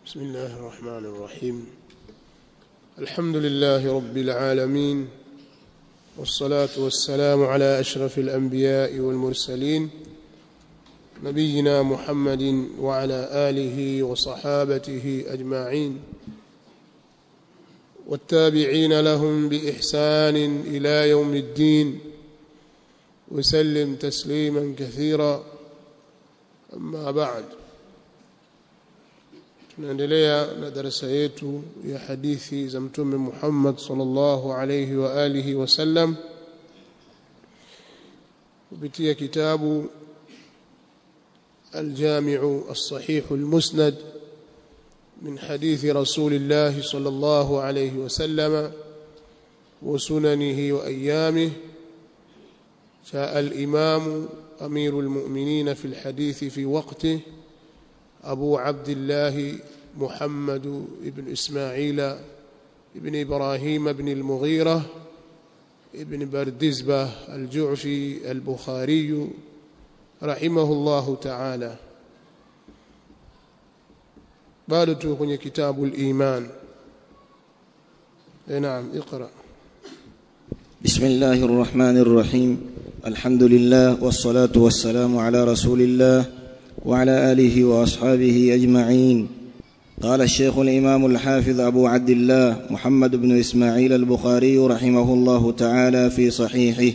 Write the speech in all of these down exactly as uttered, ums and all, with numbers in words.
بسم الله الرحمن الرحيم. الحمد لله رب العالمين، والصلاة والسلام على أشرف الأنبياء والمرسلين نبينا محمد وعلى آله وصحابته أجمعين والتابعين لهم بإحسان إلى يوم الدين وسلم تسليما كثيرا. أما بعد، tunaendelea na darasa yetu ya hadithi za Mtume Muhammad sallallahu alayhi wa alihi wasallam kupitia kitabu Al-Jami'u As-Sahih Al-Musnad min hadithi Rasulillah sallallahu alayhi wasallam wa sunanihi wa ayyamihi. جاء الإمام أمير المؤمنين في الحديث في وقته أبو عبد الله محمد بن إسماعيل بن إبراهيم بن المغيرة بن بردزبة الجعفي البخاري رحمه الله تعالى. بالتو كني كتاب الإيمان. نعم، اقرأ. بسم الله الرحمن الرحيم. الحمد لله والصلاة والسلام على رسول الله وعلى آله وأصحابه أجمعين. قال الشيخ الإمام الحافظ أبو عبد الله محمد بن إسماعيل البخاري رحمه الله تعالى في صحيحه: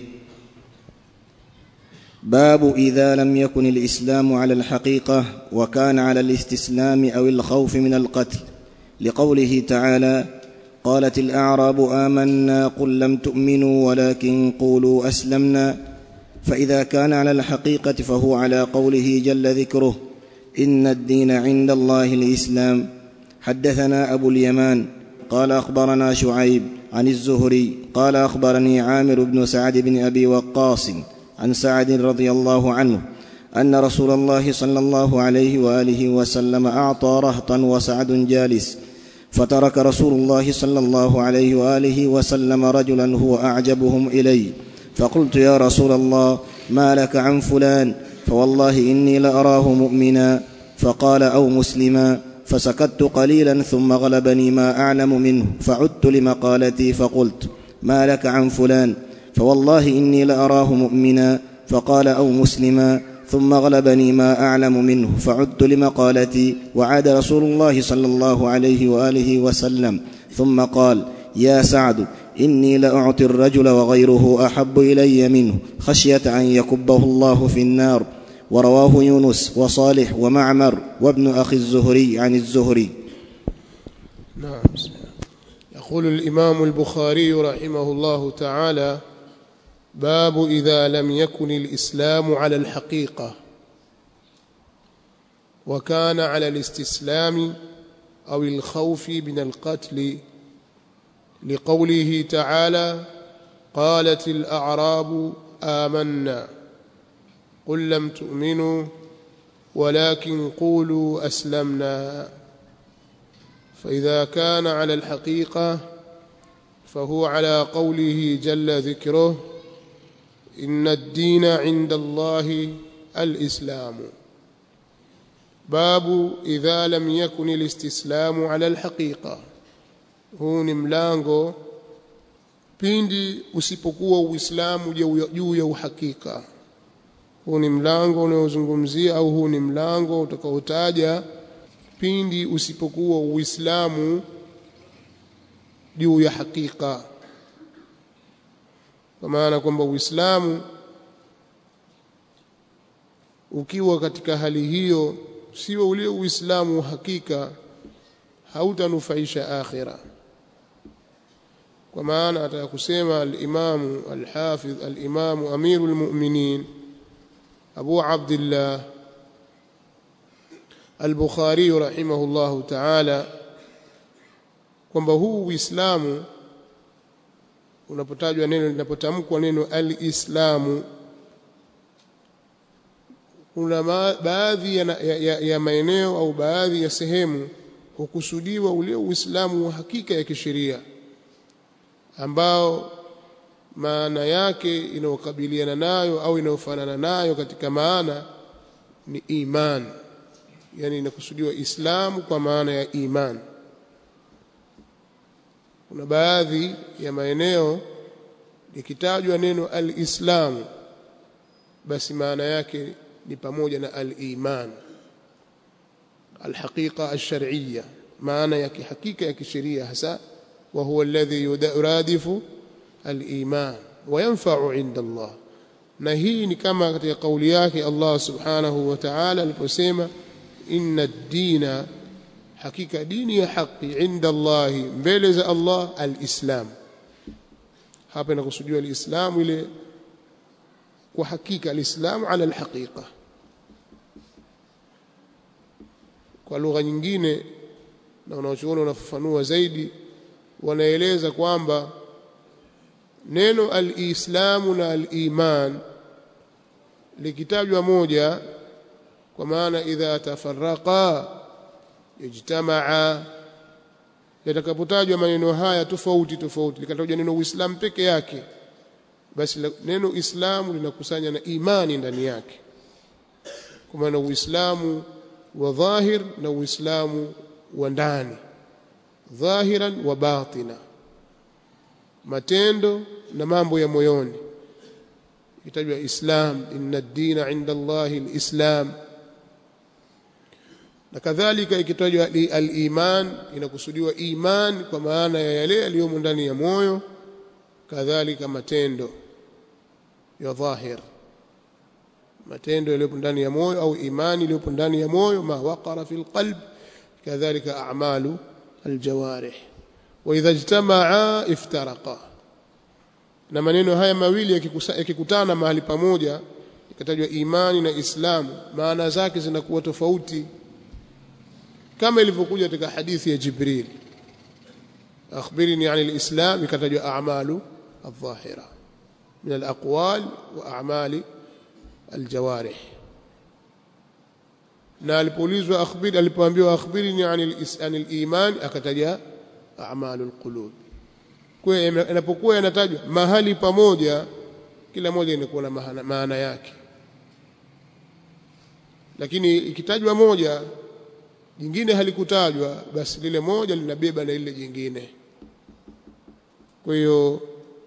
باب إذا لم يكن الإسلام على الحقيقة وكان على الاستسلام أو الخوف من القتل، لقوله تعالى: قالت الأعراب آمنا قل لم تؤمنوا ولكن قولوا أسلمنا. فإذا كان على الحقيقة فهو على قوله جل ذكره: إن الدين عند الله الإسلام. حدثنا أبو اليمان قال أخبرنا شعيب عن الزهري قال أخبرني عامر بن سعد بن أبي وقاص عن سعد رضي الله عنه أن رسول الله صلى الله عليه وآله وسلم أعطى رهطا وسعد جالس، فترك رسول الله صلى الله عليه وآله وسلم رجلا هو أعجبهم إلي، فقلت: يا رسول الله، ما لك عن فلان؟ فوالله إني لأراه مؤمنا. فقال: أو مسلما. فسكت قليلا ثم غلبني ما أعلم منه، فعدت لمقالتي فقلت: ما لك عن فلان؟ فوالله إني لأراه مؤمنا. فقال: أو مسلما. ثم غلبني ما أعلم منه، فعدت لمقالتي، وعاد رسول الله صلى الله عليه وآله وسلم ثم قال: يا سعد، إني لأعطي الرجل وغيره أحب إلي منه خشية أن يكبه الله في النار. ورواه يونس وصالح ومعمر وابن أخي الزهري عن الزهري. نعم. يقول الإمام البخاري رحمه الله تعالى: باب إذا لم يكن الإسلام على الحقيقة وكان على الاستسلام أو الخوف من القتل، لقوله تعالى: قالت الأعراب آمنا قل لم تؤمنوا ولكن قولوا أسلمنا. فإذا كان على الحقيقة فهو على قوله جل ذكره: إن الدين عند الله الإسلام. باب إذا لم يكن الاستسلام على الحقيقة. Huu ni mlango pindi usipokuwa Uislamu juu ya uhakika. Huu ni mlango unaozungumzia au huu ni mlango utakaotaja pindi usipokuwa Uislamu juu ya hakika, kwa maana kwamba Uislamu ukiwa katika hali hiyo, sio ule Uislamu hakika, hautanufaisha akhira. Kwa maana ataka kusema al-Imam al-Hafidh al-Imam Amirul Mu'minin Abu Abdullah al-Bukhari rahimahullahu ta'ala kwamba huu Uislamu unapotajwa neno linapotamkwa neno al-Islamu, kuna baadhi ya, ya, ya maeneo au baadhi ya sehemu hukusudiwa ule Uislamu wa hakika ya kisheria ambao maana yake inayokabiliana nayo au inayofanana nayo katika maana ni iman, yani inakusudiwa Islamu kwa maana ya iman. Kuna baadhi ya maeneo likitajwa neno al-Islamu basi maana yake ni pamoja na al-iman, al-haqiqa ash-shar'iyya, maana ya kihakika ya kisheria hasa, wa huwa alladhi yuradifu al-iman wa yanfa'u 'inda Allah. Na hii ni kama katika kauli yake Allah subhanahu wa ta'ala aliposema inna ad-dina, hakika dini ya haki, inda Allah, mbele za Allah, al-Islam. Hapa inakusudiwa al-Islam ile kwa hakika, al-Islam ala al-haqiqa. Kwa lugha nyingine na wanaochuoni wanafafanua zaidi, wanaeleza kwamba neno al-Islamu na al-iman likitajwa moja, kwa maana idha tafarraqa ijtamaa, yatakapotajwa maneno haya tofauti tofauti, likatajwa neno Uislamu peke yake, basi neno Islamu linakusanya na imani ndani yake, kwa maana Uislamu wa dhahir na Uislamu wa ndani, dhahiran wa batina, matendo na mambo ya moyoni. Ikitajwa Islam, inna ad-dina 'inda Allahi al-Islam. Na kadhalika ikitajwa al-iman, inakusudiwa iman kwa maana ya yale yaliyomo ndani ya moyo, kadhalika matendo ya dhahir, matendo yaliyopo ndani ya moyo, au imani iliyopo ndani ya moyo, ma waqara fil qalb, kadhalika a'malu al-jawarih. Wa idha ijtamaa iftaraqa. Na maneno haya mawili yakikutana mahali pamoja, ikatajwa imani na Islamu, maana zake zinakuwa tofauti, kama ilivyokuja katika hadithi ya Jibril, akhbirni 'anil islam, ikatajwa a'malu adh-dhahira min al-aqwal wa a'mali al-jawarih. Na alipoulizwa akhbir, alipoambiwa akhbirni 'anil iman, akataja a'malul qulub. Kwa hiyo inapokuwa yanatajwa mahali pamoja, kila moja inakuwa na maana, maana yake, lakini ikitajwa moja jingine halikutajwa, basi lile moja linabeba na ile jingine. Kwa hiyo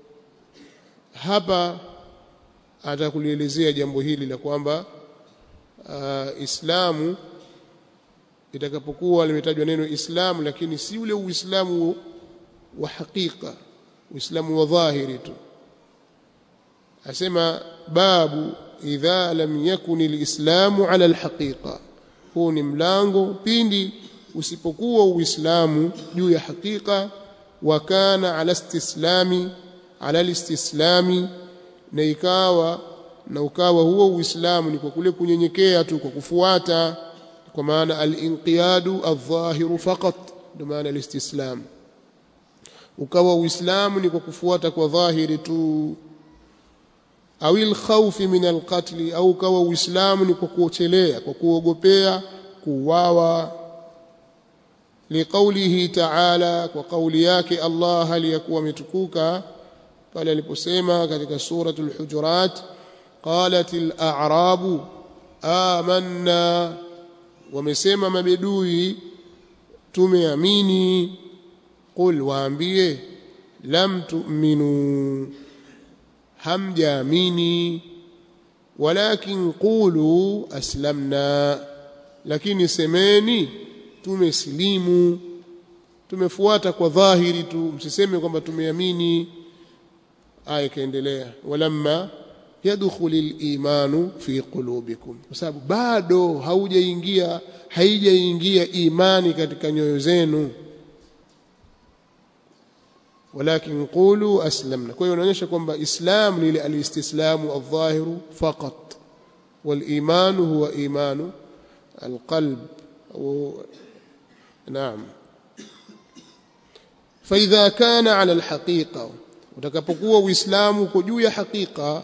hapa atakulielezea jambo hili la kwamba uh, Islamu itakapokuwa limetajwa neno Islamu, lakini si ule Uislamu wa hakika, Uislamu wa dhahiri tu. Asema babu idha lam yakun al-islamu ala al-haqiqa, huu ni mlango pindi usipokuwa Uislamu juu ya hakika, wa kana ala istislami, ala al-istislami, na ikawa na ukawa huo Uislamu ni kwa kule kunyenyekea tu, kwa kufuata, kwa maana al-inqiyadu adh-dhahiru faqat, ndio maana al-istislam. Ukawa Uislamu ni kwa kufuata kwa dhahiri tu, au al-khawfi min al-qatl, au ukawa Uislamu ni kwa kuochelea, kwa kuogopea kuuawa. Liqaulihi ta'ala, kwa kauli yake Allah aliyakuwa ametukuka pale aliposema katika suratul Hujurat, qalatil a'rabu amanna, wamesema mabedui tumeamini. Qul, waambie, lam tu'minu, hamjaamini, walakin qulu aslamna, lakini semeni tumesilimu, tumefuata kwa dhahiri tu, msiseme kwamba tumeamini. Aya kaendelea, walamma yadkhulul imanu fi qulubikum, kwa sababu bado haujaingia, haijaingia imani katika nyoyo zenu. Walakin qulu aslamna. Kwa hiyo inaonyesha kwamba Islam ni ile alistislamu adh-dhahiru faqat, wal imanu huwa imanu alqalb. Naam. Fa idha kana ala alhaqiqa, utakapokuwa Uislamu uko juu ya hakika,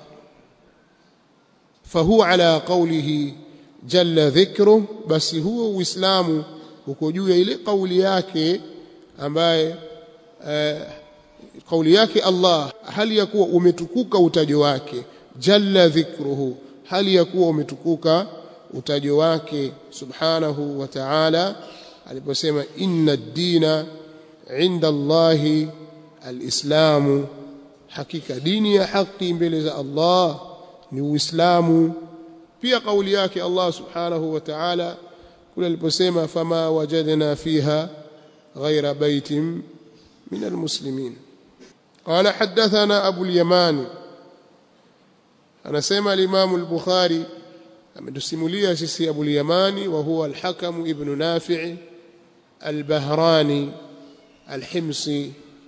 fa huwa ala qawlihi jalla dhikruhu, basi huo Uislamu uko juu ya ile kauli yake ambaye uh, kauli yake Allah, hali ya kuwa umetukuka utajo wake, jalla dhikruhu, hali ya kuwa umetukuka utajo wake subhanahu wa ta'ala aliposema inna ad-dina 'inda Allahi al-islamu, hakika dini ya haki mbele za Allah ni Uislamu. Pia kauli yake Allah subhanahu wa ta'ala kule aliposema fama wajadna fiha ghayra baitin min al-muslimin. قال حدثنا أبو اليمان أنا سمع الإمام البخاري أمدسموليا سيسي أبو اليماني وهو الحكم ابن نافع البهراني الحمصي.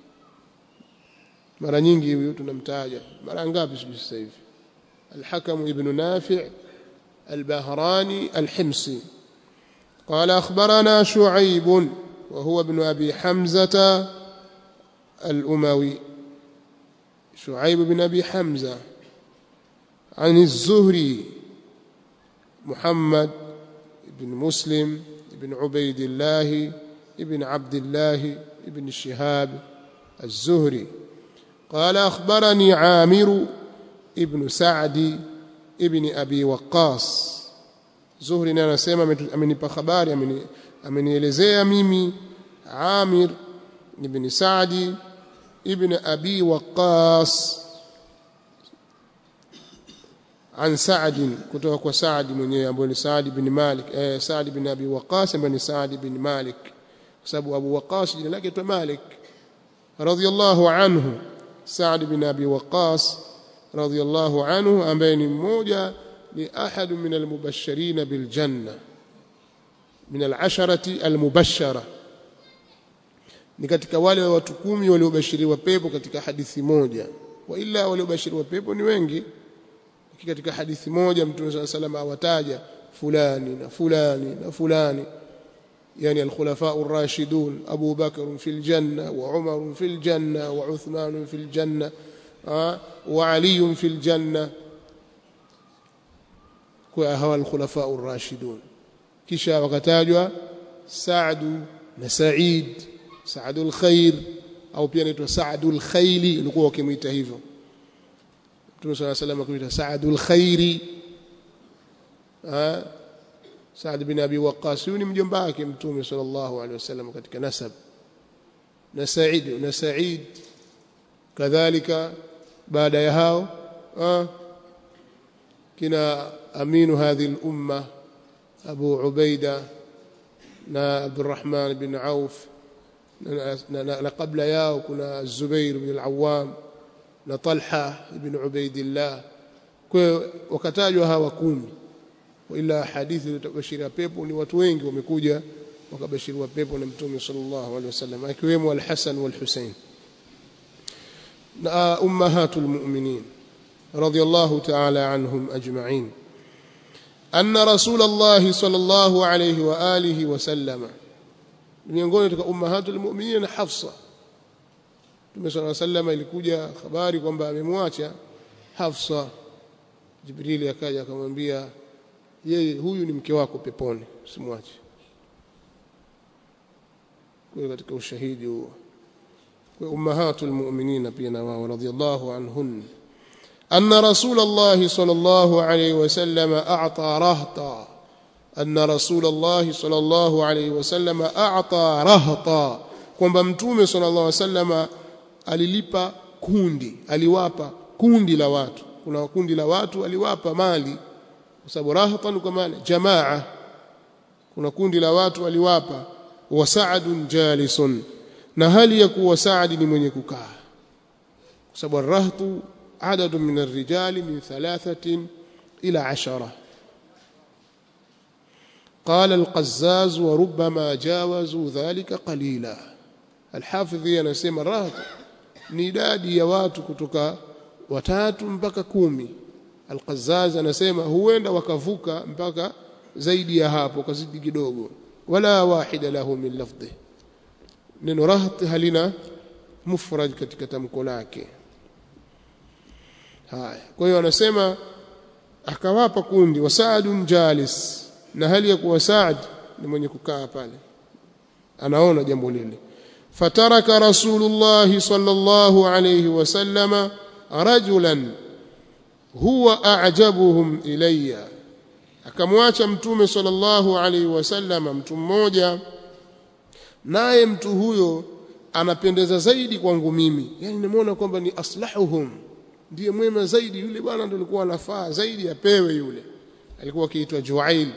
mara nyingi huyo tunamtaja mara ngapi sasa hivi? الحكم ابن نافع البهراني الحمصي. قال أخبرنا شعيب وهو ابن أبي حمزة الأموي، شعيب بن أبي حمزة، عن الزهري محمد بن مسلم بن عبيد الله بن عبد الله بن شهاب الزهري. قال أخبرني عامر ابن سعد ابن أبي وقاص. زهري anasema amenipa habari amenielezea mimi Amir ibn Sa'di ibn Abi Waqqas an Sa'd, kutoka kwa Sa'd mwenyewe ambaye ni Sa'd ibn Malik, eh, Sa'd ibn Abi Waqqas ambaye ni Sa'd ibn Malik, kwa sababu Abu Waqqas jina lake ni Malik radhiyallahu anhu. Sa'd ibn Abi Waqqas radhiyallahu anhu ambaye ni mmoja ni ahad min al-mubashirin bil janna min al-asharati al-mubashshara, ni katika wale watu kumi waliobashiriwa pepo katika hadithi moja. Wa ila waliobashiriwa pepo ni wengi, katika hadithi moja Mtume صلى الله عليه وسلم awataja fulani na fulani na fulani, yani al-khulafa ar-rashidun, Abu Bakr fil janna wa Umar fil janna wa Uthman fil janna wa Ali fil janna, kwa hawa al-khulafa ar-rashidun. Kisha wakatajwa Sa'd na Sa'id, Sa'dul Khair au pia inaitwa Sa'dul Khayli, ilikuwa wakimuita hivyo Mtume صلى الله عليه وسلم, kuita Sa'dul Khairi. ah Sa'd bin Abi Waqqas ni mjomba wake Mtume sallallahu alaihi wasallam katika nasab, na Sa'id na Sa'id kadhalika. baada ya hao ah kina aminu hadhihi al-umma Abu Ubaida na Abdurrahman bin Auf, na kabla yao kuna Zubair bin al-Awwam na Talha ibn Ubaidillah. Kwa wakatajwa hawa kumi, ila hadithi iliyobashiria pepo ni watu wengi wamekuja wakabashiriwa pepo na Mtume sallallahu alaihi wasallam, akiwemo al-Hasan wal-Husayn na ummahatul mu'minin radiyallahu ta'ala anhum ajma'in. anna Rasulullah sallallahu alayhi wa alihi wasallam, miongoni katika ummahatul mu'minin na Hafsa. Mtume sallallahu alayhi wasallam ilikuja habari kwamba amemwacha Hafsa, Jibril akaja akamwambia yeye, huyu ni mke wako peponi, usimwache. Kwa katika ushahidi huo kwa ummahatul mu'minin pia na wao radhiyallahu anhun. anna Rasulullah sallallahu alayhi wasallam a'ta rahta, anna Rasulullah sallallahu alayhi wasallam a'ta rahta, kwamba Mtume sallallahu alayhi wasallam alilipa kundi, aliwapa kundi la watu. Kuna kundi la watu aliwapa mali, kwa sababu rahatan kwa maana jamaa. Kuna kundi la watu aliwapa. wa Sa'dun jalisun, na hali ya kuwa Sa'd ni mwenye kukaa, kwa sababu rahtu adadun min ar-rijali min thalathatin ila ashara. قال القزاز وربما جاوزوا ذلك قليلا. الحافظ anasema rahtu ni idadi ya watu kutoka watatu mpaka kumi. Al-Qazzaz anasema huenda wakavuka mpaka zaidi ya hapo, kazidi kidogo. wala wahida lahu min lafdhi, neno rahat halina mufrad katika tamko lake. haya kwa hiyo anasema akawapa kundi. wa Sa'dun jalis, na hali ya kuwa Sa'd ni mwenye kukaa pale anaona jambo lile. fataraka Rasulullah sallallahu alayhi wasallam rajulan huwa a'jabuhum ilayya, akamwacha mtume sallallahu alaihi wasallam mtu mmoja, naye mtu huyo anapendeza zaidi kwangu mimi, yani nimeona kwamba ni aslahuhum, ndiye mwema zaidi, yule bwana ndio alikuwa anafaa zaidi apewe yule. Alikuwa akiitwa Juail,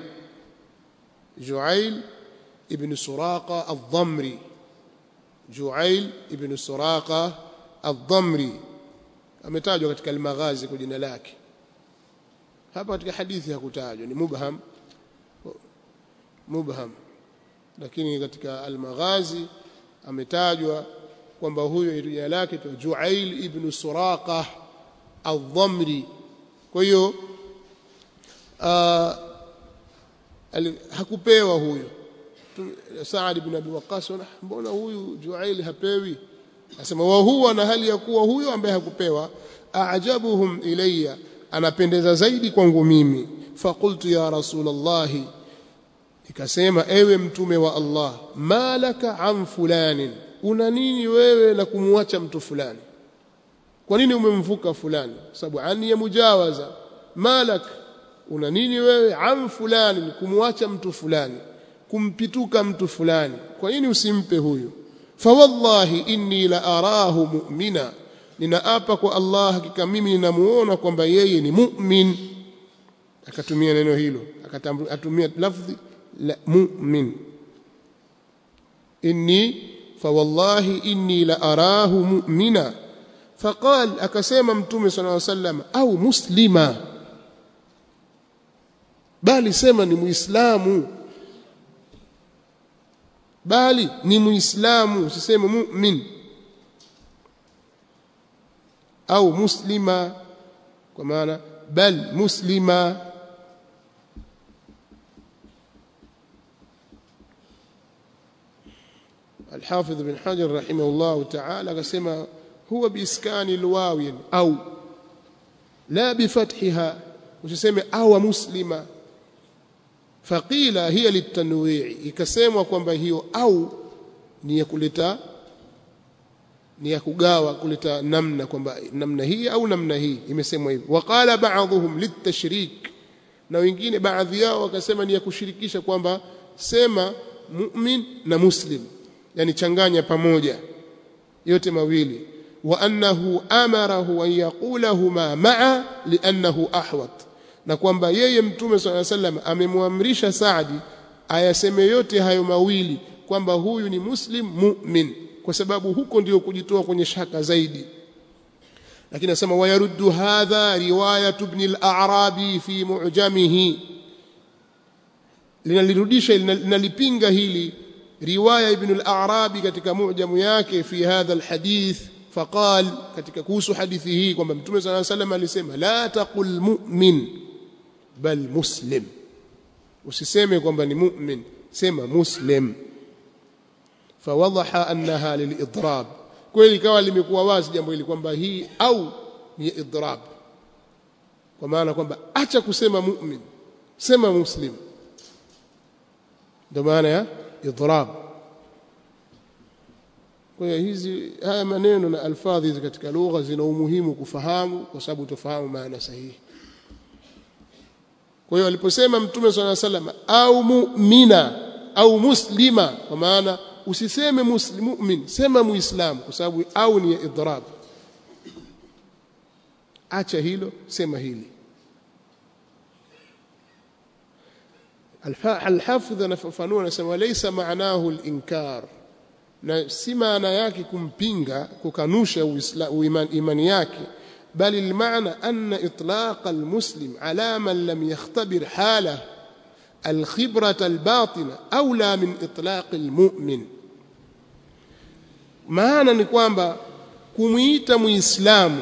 Juail ibn Suraqa al-Dhamri, Juail ibn Suraqa al-Dhamri ametajwa katika al-Maghazi kwa jina lake. Hapa katika hadithi hakutajwa, ni mubham mubham, lakini katika al-Maghazi ametajwa kwamba huyo jina lake tu Juail ibn Suraqa al-Dhamri. Kwa hiyo hakupewa huyo Saad ibn Abi Waqqas, mbona huyu Juail hapewi? Asema wa huwa, na hali ya kuwa huyo ambaye hakupewa, a'jabuhum ilayya, anapendeza zaidi kwangu mimi. Faqultu ya Rasulullah, ikasema ewe mtume wa Allah, malaka an fulani, una nini wewe na kumwacha mtu fulani? Kwa nini umemvuka fulani? Sababu ani ya mujawaza. Malak, una nini wewe an fulani, kumwacha mtu fulani, kumpituka mtu fulani, kwa nini usimpe huyu? Fa wallahi inni la arahu mu'mina, ninaapa kwa Allah hakika mimi ninamuona kwamba yeye ni mu'min. Akatumia neno hilo, akatumia lafzi la mu'min, inni fa wallahi inni la arahu mu'mina. Faqal, akasema mtume sallallahu alaihi wasallam, au muslima, bali sema ni muislamu, bali ni muislamu, usiseme mu'min. Au muslima kwa maana bal muslima. الحافظ بن حجر رحمه الله تعالى قسم هو بإسكان الواو أو لا بفتحها، وسمى أو مسلمة. فقيل هي للتنويع، ikasema kwamba hiyo au ni ya kuleta, ni ya kugawa, kuleta namna, kwamba namna hii au namna hii, imesemwa hivyo. Waqala ba'dhum litashrik, na wengine baadhi yao wakasema ni ya kushirikisha, kwamba sema mu'min na muslim, yani changanya pamoja yote mawili. Wa annahu amarahu an yaqulahuma ma'a li'annahu ahwat, na kwamba yeye mtume sallallahu alaihi wasallam amemwamrisha Saadi ayaseme yote hayo mawili, kwamba huyu ni muslim mu'min, kwa sababu huko ndio kujitoa kwenye shaka zaidi. Lakini nasema wayaruddu hadha riwayat ibn al-A'rabi fi mu'jamihi, linalirudisha linalipinga hili riwaya ibn al-A'rabi katika mu'jamu yake fi hadha al-hadith. Faqal, katika kuhusu hadithi hii kwamba mtume sallallahu alaihi wasallam alisema la taqul mu'min bal muslim, usiseme kwamba ni mu'min, sema muslim. Fawadaha annaha lilidrab, kweli ikawa limekuwa wazi jambo hili kwamba hii au ni idrab, kwa maana kwamba acha kusema mu'min, sema muslim, ndio maana ya idrab. Kwa hiyo hizi haya maneno na alfadhi katika lugha zina umuhimu kufahamu, kwa sababu tufahamu maana sahihi. Kwa hiyo aliposema mtume sallallahu alaihi wasallam au mu'mina au muslima, kwa maana usiseme muslim mu'min, sema muislamu, kwa sababu au ni idrab. Acha hilo, sema hili. Al-Hafidh anafafanua, anasema laysa ma'nahu al-inkar, na si maana yake kumpinga, kukanusha uislamu, imani yake, bali al-maana anna itlaq al-muslim ala man lam yakhtabir halahu al-khibrata al-batina awla min itlaq al-mu'min. Maana ni kwamba kumuita muislamu,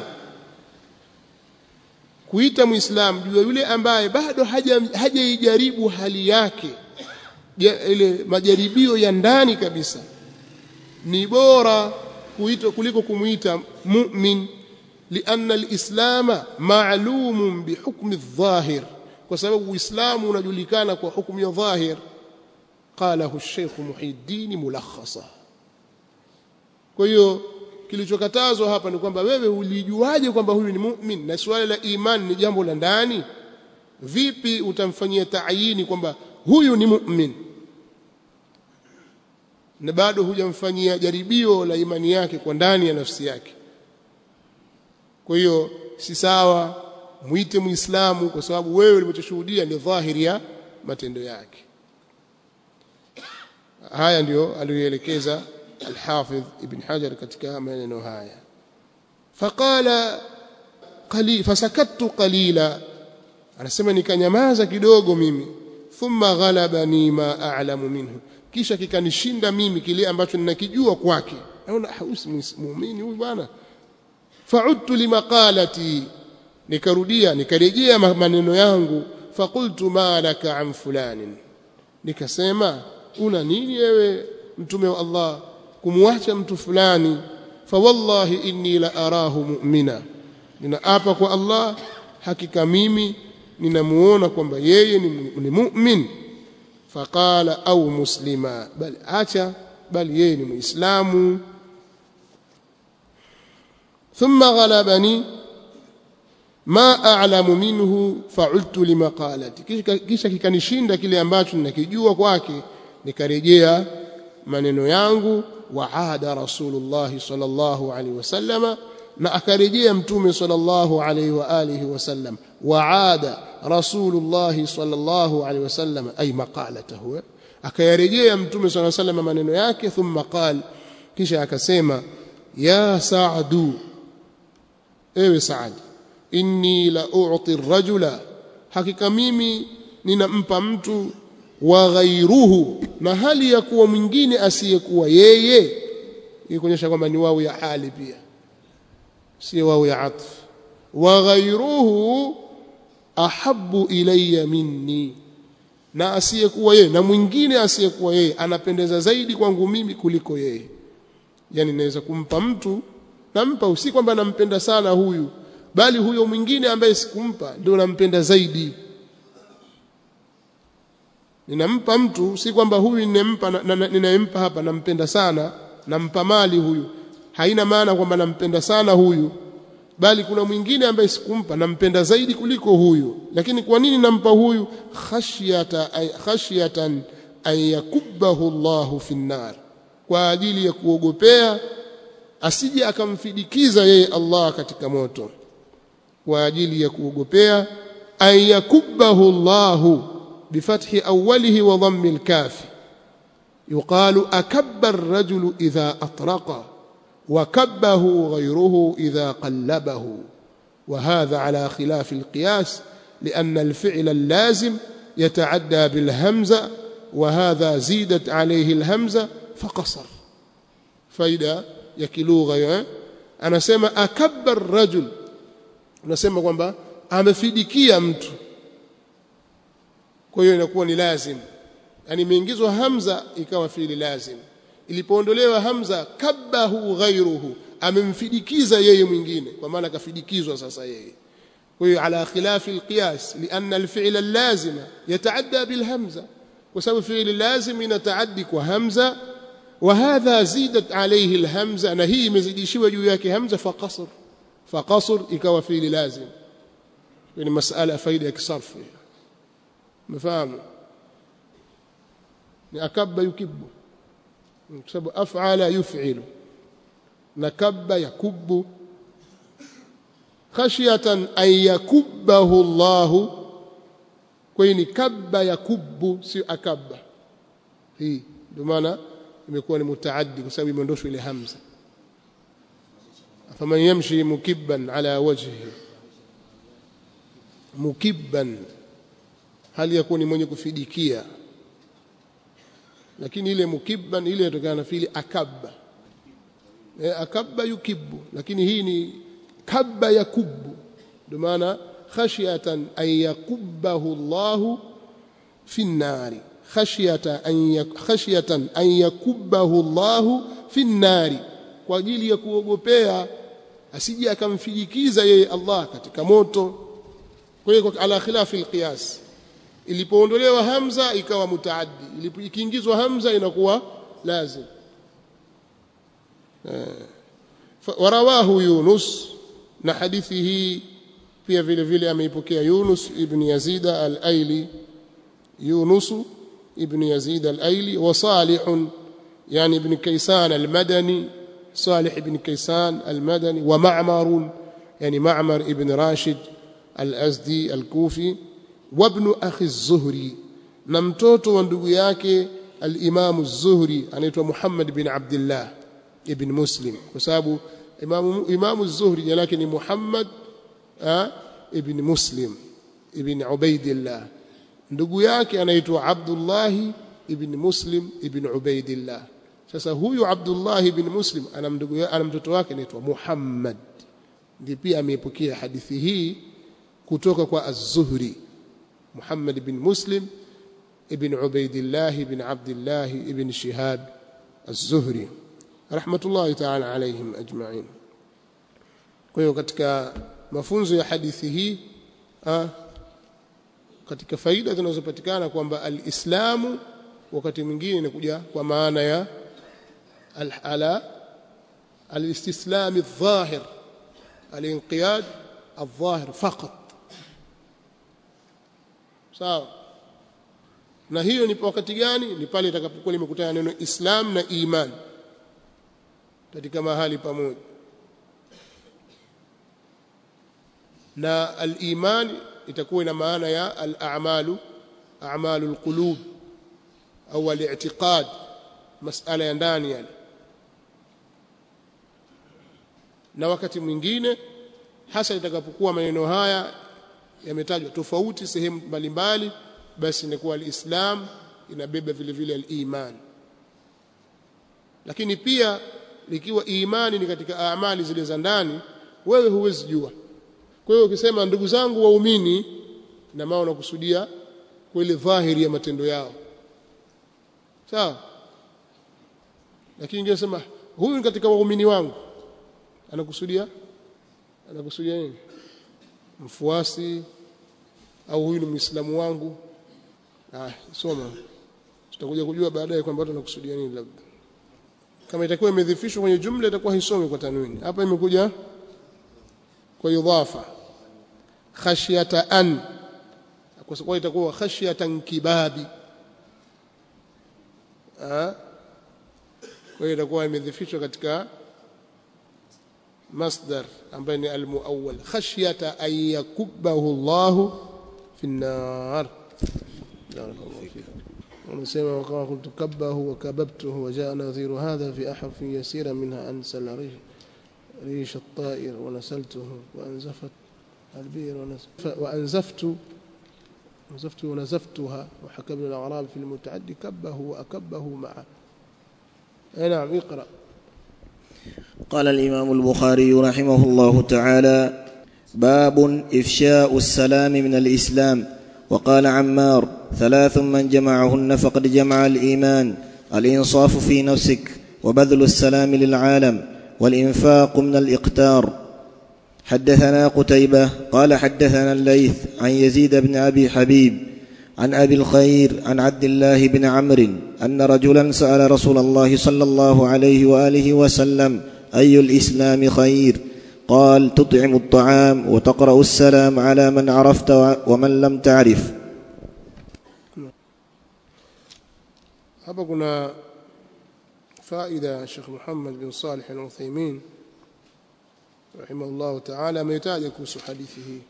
kuita muislamu juu yule ambaye bado hajaijaribu hali yake, ile majaribio ya ndani kabisa, ni bora kuitwa kuliko kumuita mu'min, lianna al-islama ma'lumun bihukmi adh-dhahir, kwa sababu uislamu unajulikana kwa hukumu ya dhahir. Qalahu ash-shaykh Muhiddin mulakhasa. Kwa hiyo kilichokatazwa hapa ni kwamba wewe ulijuaje kwamba huyu ni mu'min, na swala la imani ni jambo la ndani. vipi utamfanyia taayini kwamba huyu ni mu'min na bado hujamfanyia jaribio la imani yake kwa ndani ya nafsi yake? Kwa hiyo si sawa muite muislamu kwa sababu wewe ulichoshuhudia ni dhahiri ya matendo yake. Haya ndio aliyoelekeza al-Hafidh Ibn Hajar katika maneno haya. Faqala qali fasakattu qalila, anasema nikanyamaza kidogo mimi. Thumma ghalabani ma a'lamu minhu, kisha kikanishinda mimi kile ambacho ninakijua kwake. Naona hausi muumini huyu bwana. Fa'udtu limaqalati, nikarudia nikarejea maneno yangu. Faqultu ma laka an fulanin, nikasema una nini wewe mtume wa Allah kumwacha mtu fulani? Fa wallahi inni la arahu mu'mina, ninaapa kwa Allah hakika mimi ninamuona kwamba yeye ni, ni mu'min. Faqala au muslima, bal acha bali yeye ni muislamu. Thumma ghalabani ma a'lamu minhu fa'ultu limaqalati, kisha kikanishinda kile ambacho ninakijua kwake nikarejea maneno yangu. Waada Rasulullah sallallahu alaihi wasallam, na akarejea mtume sallallahu alaihi wa alihi wasallam. Waada Rasulullah sallallahu alaihi wasallam ay maqalatahu, akayarejea mtume sallallahu alaihi wasallam maneno yake. Thumma qala, kisha akasema ya Sa'du, ewe Sa'd, inni la u'ti ar-rajula, hakika mimi ninampa mtu wa ghayruhu, na hali ya kuwa mwingine asiyekuwa yeye. Hii kuonyesha kwamba ni wao ya hali pia, si wao ya atf. Wa ghayruhu ahabbu ilayya minni, na asiyekuwa yeye na mwingine asiyekuwa yeye anapendeza zaidi kwangu mimi kuliko yeye. Yani naweza kumpa mtu, nampa si kwamba nampenda sana huyu, bali huyo mwingine ambaye sikumpa ndio nampenda zaidi. Ninampa mtu si kwamba huyu ninempa ninayempa hapa nampenda sana, nampa mali huyu, haina maana kwamba nampenda sana huyu, bali kuna mwingine ambaye sikumpa nampenda zaidi kuliko huyu. Lakini kwa nini nampa huyu? khashyata ay khashyatan ay yakubbahu Allahu fi an-nar, kwa ajili ya kuogopea asije akamfidikiza yeye Allah katika moto. Kwa ajili ya kuogopea ay yakubbahu Allahu بفتح أوله وضم الكاف. يقال أكب الرجل إذا أطرق، وكبه غيره إذا قلبه. وهذا على خلاف القياس، لأن الفعل اللازم يتعدى بالهمزة، وهذا زيدت عليه الهمزة فقصر. فإذا يكلو غيره أنا سمع أكب الرجل، أنا سمع kwamba amefidikia mtu, kwa hiyo inakuwa ni lazim. Yani imeingizwa hamza ikawa fiili lazim. Ilipoondolewa hamza, kabbahu ghayruhu, amemfidikiza yeye mwingine, kwa maana kafidikizwa sasa yeye. Kwa hiyo ala khilafi alqiyas, lianna alfi'l allazim yataadda bilhamza, kwa sababu fi'l lazim inataaddi kwa hamza. Wa hadha zidat alayhi alhamza, na hii imezidishiwa juu yake hamza, faqasr faqasr ikawa fi'l lazim. Ni masala faida ya kisarfu. مفهوم؟ نكب يكب، بسبب أفعل يفعل، نكب يكب. خشية أن يكبه الله، كويني كب يكب سي أكب، هي بمعنى يكون متعدي بسبب مندوش إلى همزة. فمن يمشي مكبا على وجهه، مكبا hali ya kuwa ni mwenye kufidikia, lakini ile mukibban ile inatokana na fili akabba. E, akabba yukibu, lakini hii ni kabba yakubu, ndio maana khashyatan an yakubbahu Allahu fi an-nari, khashyatan an khashyatan an yakubbahu Allahu fi an-nari, kwa ajili ya kuogopea asije akamfidikiza yeye Allah katika moto. Kwa hiyo ala khilafi alqiyas, ilipoondolewa hamza ikawa mutaaddi, ilipoingizwa hamza inakuwa lazim. Warawahu Yunus, na hadithi hii pia vile vile ameipokea Yunus ibn Yazid al-Aili Yunus ibn Yazid al-Aili wa Salih yani ibn Kaysan al-Madani Salih ibn Kaysan al-Madani wa Ma'mar yani Ma'mar ibn Rashid al-Azdi al-Kufi wa ibn akhi az-Zuhri na mtoto wa ndugu yake al-Imam az-Zuhri anaitwa Muhammad bin Abdullah ibn Muslim kwa sababu Imam Imam az-Zuhri jina lake ni Muhammad ibn Muslim ibn Ubaidillah ndugu yake anaitwa Abdullah ibn Muslim ibn Ubaidillah sasa huyu Abdullah ibn Muslim ana ndugu ana mtoto wake anaitwa Muhammad ndiye pia ameipokea hadithi hii kutoka kwa az-Zuhri Muhammad ibn Muslim ibn Ubaidillah ibn Abdullah ibn Shihab az-Zuhri rahmatullahi ta'ala alayhim ajma'in kwa hiyo katika mafunzo ya hadithi hii ah, katika faida zinazopatikana kwamba al-Islamu wakati mwingine inakuja kwa maana ya al-ala al-istislam adh-dhahir al-inqiyad adh-dhahir faqat sawa na hiyo ni wakati gani ni pale itakapokuwa limekutana neno Islam na iman katika mahali pamoja na al-iman itakuwa ina maana ya al-a'malu a'malul qulub au al-i'tiqad masala ya ndani yani na wakati mwingine hasa itakapokuwa maneno haya yametajwa tofauti sehemu mbalimbali basi inakuwa al-Islam inabeba vile vile al-iman lakini pia likiwa imani ni katika amali zile za ndani wewe huwezi jua kwa hiyo ukisema ndugu zangu waumini na maana unakusudia kwa ile dhahiri ya matendo yao sawa lakini ungesema huyu ni katika waumini wangu anakusudia anakusudia nini mfuasi au huyu ni muislamu wangu ah soma tutakuja kujua baadaye kwamba watu wanakusudia nini labda kama itakuwa imedhifishwa kwenye jumla itakuwa hisomi kwa tanwini hapa imekuja kwa idhafa khashyata an kwa sababu itakuwa khashyatan kibabi ah kwa hiyo itakuwa imedhifishwa katika masdar ambaye ni al-muawwal khashyata ay yakubbahu Allah fi an-nar ونسمع وقال قلت كبه وكببته وجاء نظير هذا في أحرف يسير منها أنسل ريش, ريش الطائر ونسلته وأنزفت البير وأنزفت نزفت ونزفتها وحكى ابن الأعراب في المتعدي كبه وأكبه معه نعم اقرأ قال الإمام البخاري رحمه الله تعالى باب إفشاء السلام من الإسلام وقال عمار ثلاث من جمعهن فقد جمع الإيمان الإنصاف في نفسك وبذل السلام للعالم والإنفاق من الإقتار حدثنا قتيبة قال حدثنا الليث عن يزيد بن أبي حبيب عن أبي الخير عن عبد الله بن عمرو أن رجلا سأل رسول الله صلى الله عليه وآله وسلم أي الإسلام خير قال تطعم الطعام وتقرأ السلام على من عرفت ومن لم تعرف. hapa kuna faida Sheikh Muhammad bin Salih al-Uthaymeen rahimahullah ta'ala ametaja kuhusu hadithi hii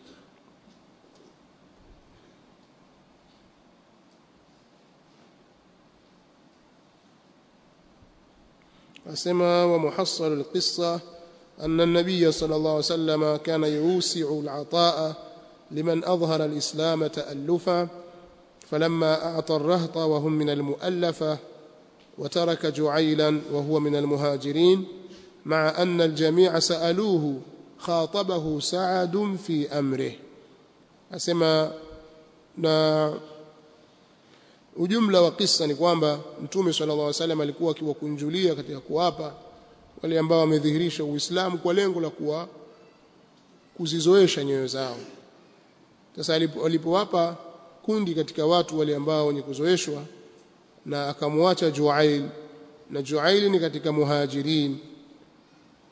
asema wa muhassal al-qissa أن النبي صلى الله عليه وسلم كان يوسع العطاء لمن أظهر الإسلام تألفا فلما أعطى الرهط وهم من المؤلفة وترك جعيلا وهو من المهاجرين مع أن الجميع سألوه خاطبه سعد في أمره أسمى na ujumla wa kisa ni kwamba Mtume صلى الله عليه وسلم alikuwa akiwakunjulia katika kuwapa wale ambao wamedhihirisha Uislamu kwa lengo la kuwa kuzizoesha nyoyo zao. Sasa alipowapa kundi katika watu wale ambao wenye kuzoeshwa na akamwacha Juail na Juail ni katika muhajirin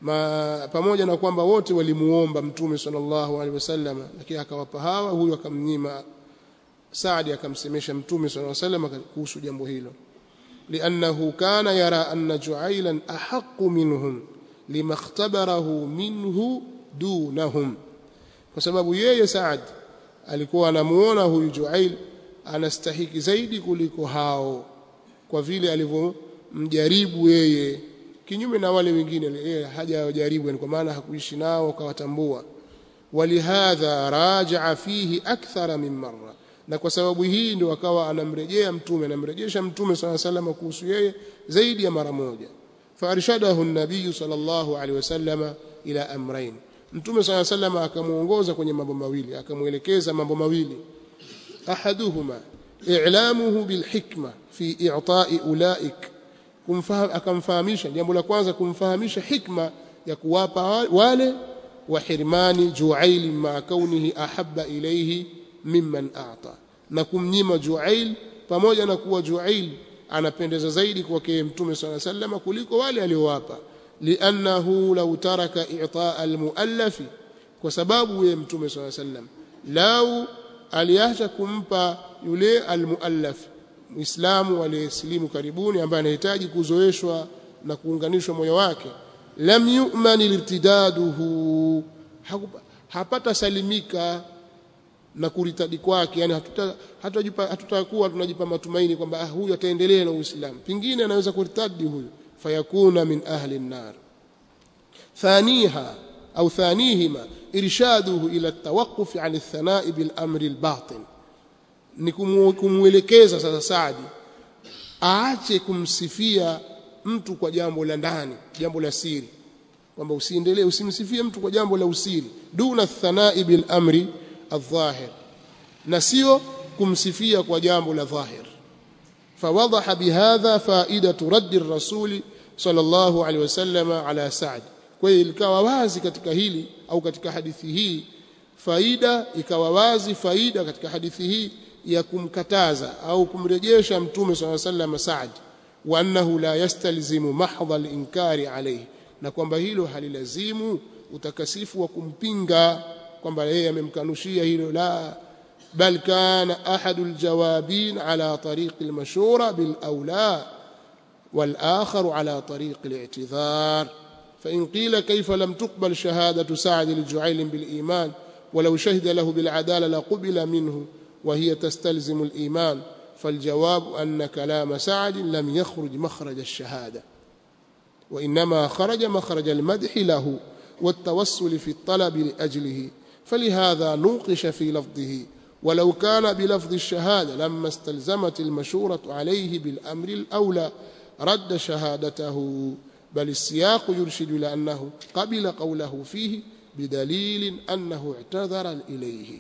ma, pamoja na kwamba wote walimuomba mtume sallallahu alaihi wasallam, lakini akawapa hawa, huyu akamnyima. Saadi akamsemesha mtume sallallahu alaihi wasallam kuhusu jambo hilo, li'annahu kana yara anna Ju'ailan ahaqqu minhum lima ikhtabarahu minhu dunahum, kwa sababu yeye Saad alikuwa anamuona huyu Ju'ail anastahiki zaidi kuliko hao, kwa vile alivyomjaribu yeye, kinyume na wale wengine yeye hajajaribu, yani kwa maana hakuishi nao akawatambua. Walihadha raja'a fihi akthara min marra, na kwa sababu hii ndio akawa anamrejea mtume, anamrejesha mtume sallallahu alaihi wasallam kuhusu yeye zaidi ya mara moja. Farshadahu an-nabiy sallallahu alaihi wasallam ila amrayn, mtume sallallahu alaihi wasallam akamuongoza kwenye mambo mawili, akamuelekeza mambo mawili. Ahaduhuma i'lamuhu bil hikma fi i'ta'i ulaik, kumfahamu akamfahamisha, jambo la kwanza kumfahamisha hikma ya kuwapa wale, wa hirmani Ju'ail ma kaunihi ahabba ilayhi mimman a'ta, na kumnyima Ju'ail pamoja na kuwa Ju'ail anapendeza zaidi kwake mtume sallallahu alaihi wasallam kuliko wale aliowapa. Li'annahu law taraka i'ta'a al-mu'allaf, kwa sababu yeye mtume sallallahu alaihi wasallam lau aliacha kumpa yule al-mu'allaf, muislamu aliyesilimu karibuni, ambaye anahitaji kuzoeshwa na kuunganishwa moyo wake, lam yu'man irtidaduhu, hapata salimika na kuritadi kwake, yani hatuta hatutajipa hatutakuwa tunajipa matumaini kwamba ah, huyu ataendelea na Uislamu, pingine anaweza kuritadi huyu, fayakuna min ahli an-nar. Thaniha au thanihima irshaduhu ila at-tawaqquf 'an ath-thana'i bil amri al-batin, ni kumuelekeza sasa Saadi aache kumsifia mtu kwa jambo la ndani, jambo la siri, kwamba usiendelee, usimsifie mtu kwa jambo la usiri, duna ath-thana'i bil amri الظاهر, na sio kumsifia kwa jambo la dhahir. Fawadaha bihadha faidatu raddi ar-rasul sallallahu alaihi wasallam ala Sa'd, kwa hiyo ikawa wazi katika hili au katika hadithi hii, faida ikawa wazi, faida katika hadithi hii ya kumkataza au kumrejesha mtume sallallahu alaihi wasallam Sa'd, wa annahu la yastalzimu mahdha al-inkari alayhi, na kwamba hilo halilazimu utakasifu wa kumpinga kwamba yeye amemkanushia hilo, la, bal kana ahadul jawabin ala tariq al-mashura bil awla wal akhar ala tariq al-i'tidhar. fa in qila kayfa lam tuqbal shahadatu Sa'd li-Ju'ayl bil iman walau shahida lahu bil adala la qubila minhu wa hiya tastalzimu al-iman, فالجواب أن كلام سعد لم يخرج مخرج الشهادة، وإنما خرج مخرج المدح له والتوسل في الطلب لأجله، فلهذا نوقش في لفظه، ولو كان بلفظ الشهادة لما استلزمت المشورة عليه بالأمر الأولى رد شهادته، بل السياق يرشد لأنه قبل قوله فيه بدليل أنه اعتذر إليه.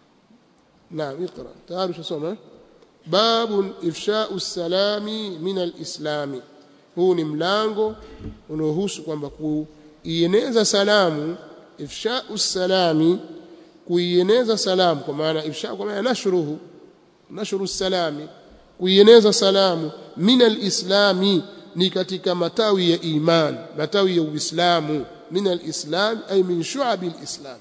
نعم اقرأ. تعالوا شو سمع. باب إفشاء السلام من الإسلام، هو ملango unaohusu kwamba kuieneza salamu. Ifsha'u salami, kuieneza salamu, kwa maana ifsha kwa maana nashruhu, nashru salami, kuieneza salamu. Min al-islami, ni katika matawi ya iman, matawi ya Uislamu. Min al-islam ay min shu'ab al-islam,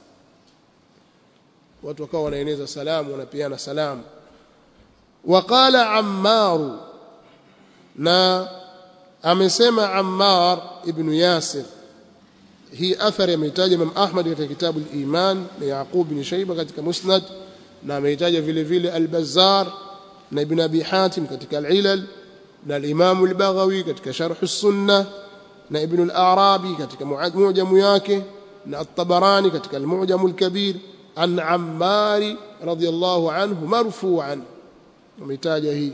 watu wakawa wanaeneza salamu, wanapeana salamu. Waqala Ammar, na amesema Ammar ibn Yasir, hii athari ameitaja Imam Ahmad katika kitabu al-Iman na Yaqub bin Shayba katika Musnad, na ameitaja vile vile al-Bazzar na Ibn Abi Hatim katika al-Ilal, na al-Imam al-Baghawi katika Sharh as-Sunnah, na Ibn al-Arabi katika Mu'jam yake, na at-Tabarani katika al-Mu'jam al-Kabir, an Ammar radiyallahu anhu marfu'an, ameitaja hii.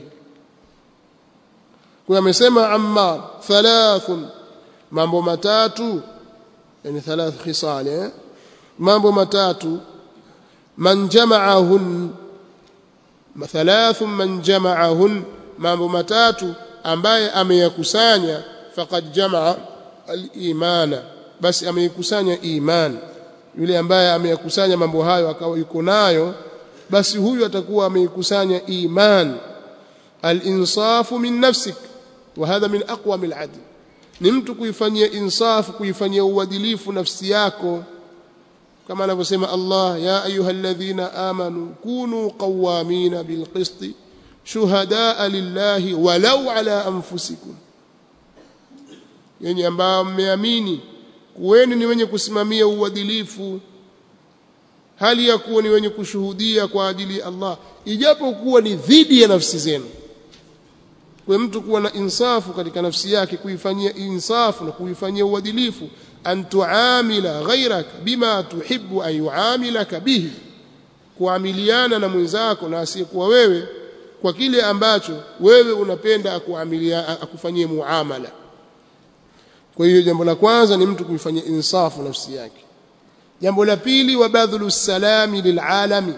Kwa amesema Ammar thalathun, mambo matatu, yani thalath khisal, eh? mambo matatu, man jama'ahun, thalathun man jama'ahun, mambo matatu ambaye ameyakusanya, faqad jama'a al-imana, basi ameyakusanya iman. Yule ambaye ameyakusanya mambo hayo akawa yuko nayo, basi huyu atakuwa ameyakusanya iman. Al-insafu min nafsik, wa hadha min aqwam al-'adl, ni mtu kuifanyia insafu, kuifanyia uadilifu nafsi yako, kama anavyosema Allah, ya ayyuhalladhina amanu kunu qawwamina bilqisti shuhadaa lillahi walau ala anfusikum, yenye ambao mmeamini kuweni ni wenye kusimamia uadilifu hali ya kuwa ni wenye kushuhudia kwa ajili ya Allah, ijapokuwa ni dhidi ya nafsi zenu. Kwa mtu kuwa na insafu katika nafsi yake, kuifanyia insafu na kuifanyia uadilifu, an tuamila ghayraka bima tuhibbu an yuamilaka bihi, kuamiliana na mwenzako na asiyekuwa wewe kwa kile ambacho wewe unapenda akuamilia akufanyie muamala. Kwa hiyo jambo la kwanza ni mtu kuifanyia insafu nafsi yake. Jambo la pili, wa badhlu salami lilalami,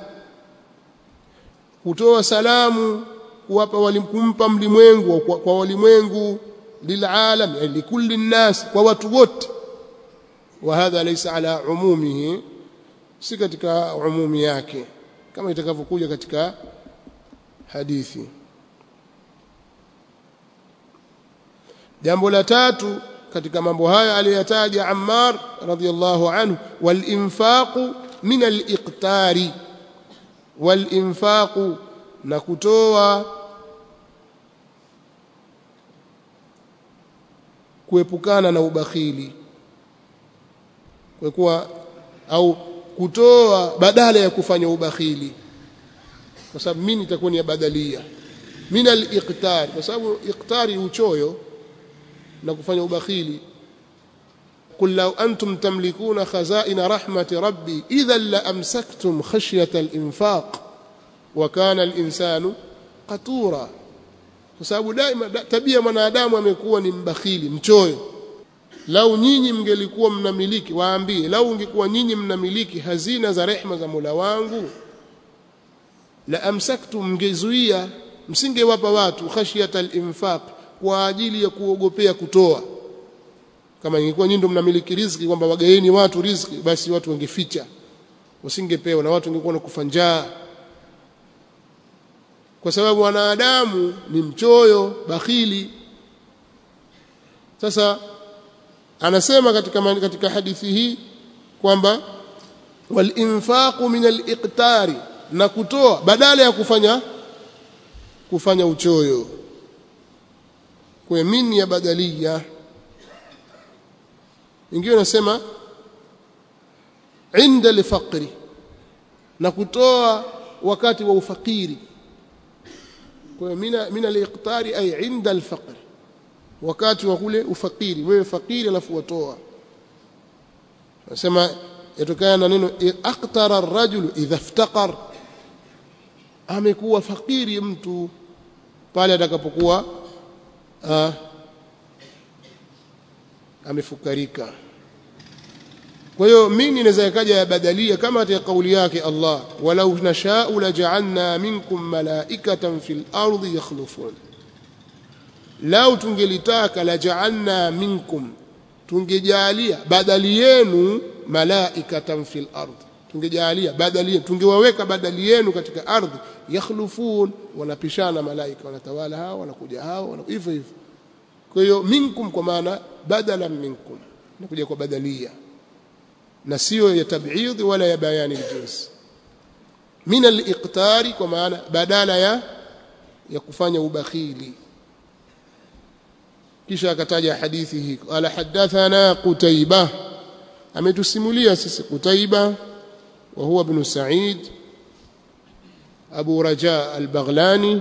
kutoa salamu kuwapa walimkumpa mlimwengu kwa, kwa walimwengu, lilalam yani likulli nnas, kwa watu wote. Wa hadha laysa ala umumihi, si katika umumi yake kama itakavyokuja katika hadithi. Jambo la tatu katika mambo haya aliyotaja Ammar radhiyallahu anhu, wal infaqu min al iqtari, wal infaqu, na kutoa kuepukana na ubakhili, kwa kuwa au kutoa badala ya kufanya ubakhili, kwa sababu mimi itakuwa ni badalia min al-iqtar, kwa sababu iqtari uchoyo na kufanya ubakhili. qul law antum tamlikuna khazaina rahmati rabbi idhan la amsaktum khashyata al-infaq wa kana al-insanu qatura, kwa sababu daima tabia mwanadamu amekuwa ni mbakhili, mchoyo. Lau nyinyi mngelikuwa mnamiliki, waambie lau ungekuwa nyinyi mnamiliki hazina za rehema za Mola wangu, la amsaktum, mngezuia, msingewapa watu khashyata al-infaq, kwa ajili ya kuogopea kutoa. Kama ingekuwa nyinyi ndio mnamiliki riziki, kwamba wagaeni watu riziki, basi watu wangeficha, wasingepewa, na watu wangekuwa nakufa njaa, kwa sababu wanadamu ni mchoyo, bakhili. Sasa anasema katika katika hadithi hii kwamba wal infaqu min al iqtari, na kutoa badala ya kufanya kufanya uchoyo, kwa mini ya badalia. Ingine nasema inda al-faqri, na kutoa wakati wa ufakiri. Kwa mina mina al-iqtari ay inda al-faqr, wakati wa kule ufakiri, wewe fakiri alafu watoa. Nasema yatokana na neno aqtara ar-rajul idha iftaqar, amekuwa fakiri mtu pale atakapokuwa ah, amefukarika. Kwa hiyo mimi inaweza ikaja ya badalia kama katika kauli yake Allah, walau nasha'u laja'alna minkum malaikatan fil ardi yakhlufun, lau tungelitaka laja'alna minkum, tungejalia badali yenu malaikatan fil ardi, tungejalia badali yenu, tungewaweka badali yenu katika ardhi, yakhlufun, wanapishana malaika, wanatawala hao, wanakuja hao, hivyo hivyo. Kwa hiyo minkum kwa maana badala minkum, nakuja kwa badalia na sio ya tab'idh wala ya bayani al-jins. Min al-iqtari kwa maana badala ya ya kufanya ubakhili. Kisha akataja hadithi hii, ala hadathana Qutaybah, ametusimulia sisi Qutaybah wa huwa ibn Sa'id Abu Raja al-Baghlani,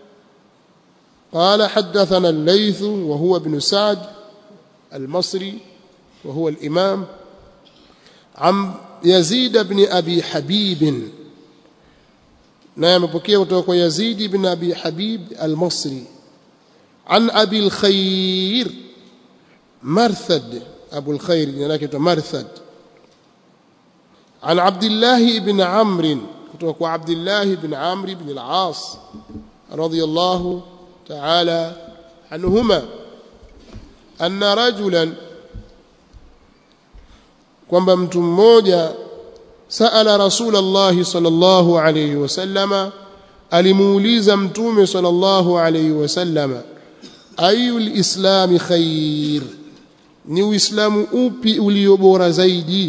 قال حدثنا الليث وهو ابن سعد المصري وهو الإمام، عن يزيد بن أبي حبيب، نعم بكيه وتوقع يزيد بن أبي حبيب المصري، عن أبي الخير مرثد، أبو الخير لكن مرثد، عن عبد الله بن عمرو، وتوقع عبد الله بن عمرو بن العاص رضي الله تعالى عنهما، أن رجلا، kwamba mtu mmoja, saala Rasulullah sallallahu alayhi wasallama, alimuuliza mtume sallallahu alayhi wasallama, ayul islami khair, ni uislamu upi ulio bora zaidi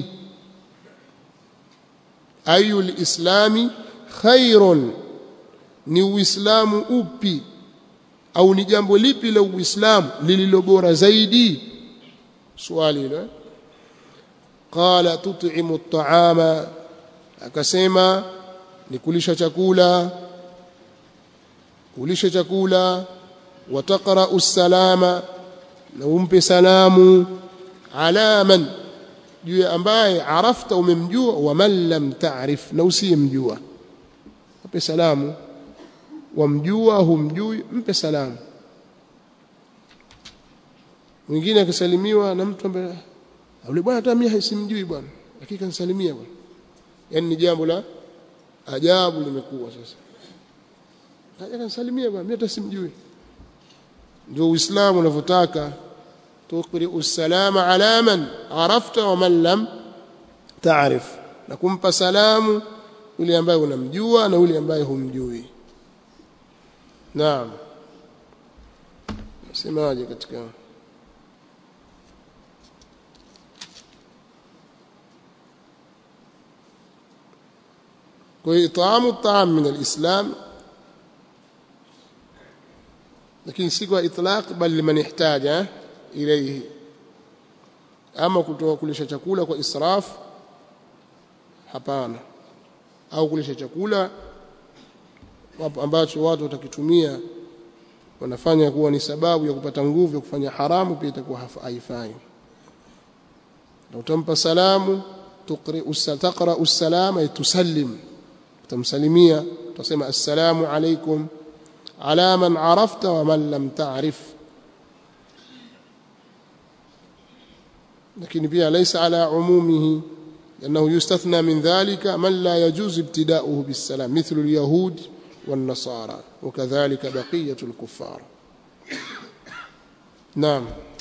ayul islami khairun ni uislamu upi au ni jambo lipi la uislamu lililo bora zaidi swali hilo qala tut'imu at'ama akasema ni kulisha chakula kulisha chakula wataqra'u salama na umpe salamu ala man juu ambaye arafta umemjua wa man lam ta'rif na usiyemjua mpe salamu wamjua humjui mpe salamu mwingine akisalimiwa na mtu ambaye yule bwana hata mimi simjui bwana hakika nisalimia bwana yani ni jambo la ajabu limekuwa sasa kaja kanisalimia bwana mimi hata simjui ndio uislamu unavyotaka tuqri usalama ala man arafta wa man lam ta'rif na kumpa salamu yule ambaye unamjua na yule ambaye humjui naam semaje katika kwa itaamu taam min alislam lakini si kwa itlaq bali liman ihtaja ilayhi ama kutoa kulisha chakula kwa israf hapana au kulisha chakula ambacho watu watakitumia wanafanya kuwa ni sababu ya kupata nguvu ya kufanya haramu pia itakuwa haifai na utampa salamu tuqri usataqra usalama tusallim utamsalimia utasema assalamu alaykum ala man arafta wa man lam ta'rif lakini pia laysa ala umumihi لأنه يستثنى من ذلك من لا يجوز ابتداؤه بالسلام مثل اليهود والنصارى وكذلك بقية الكفار نعم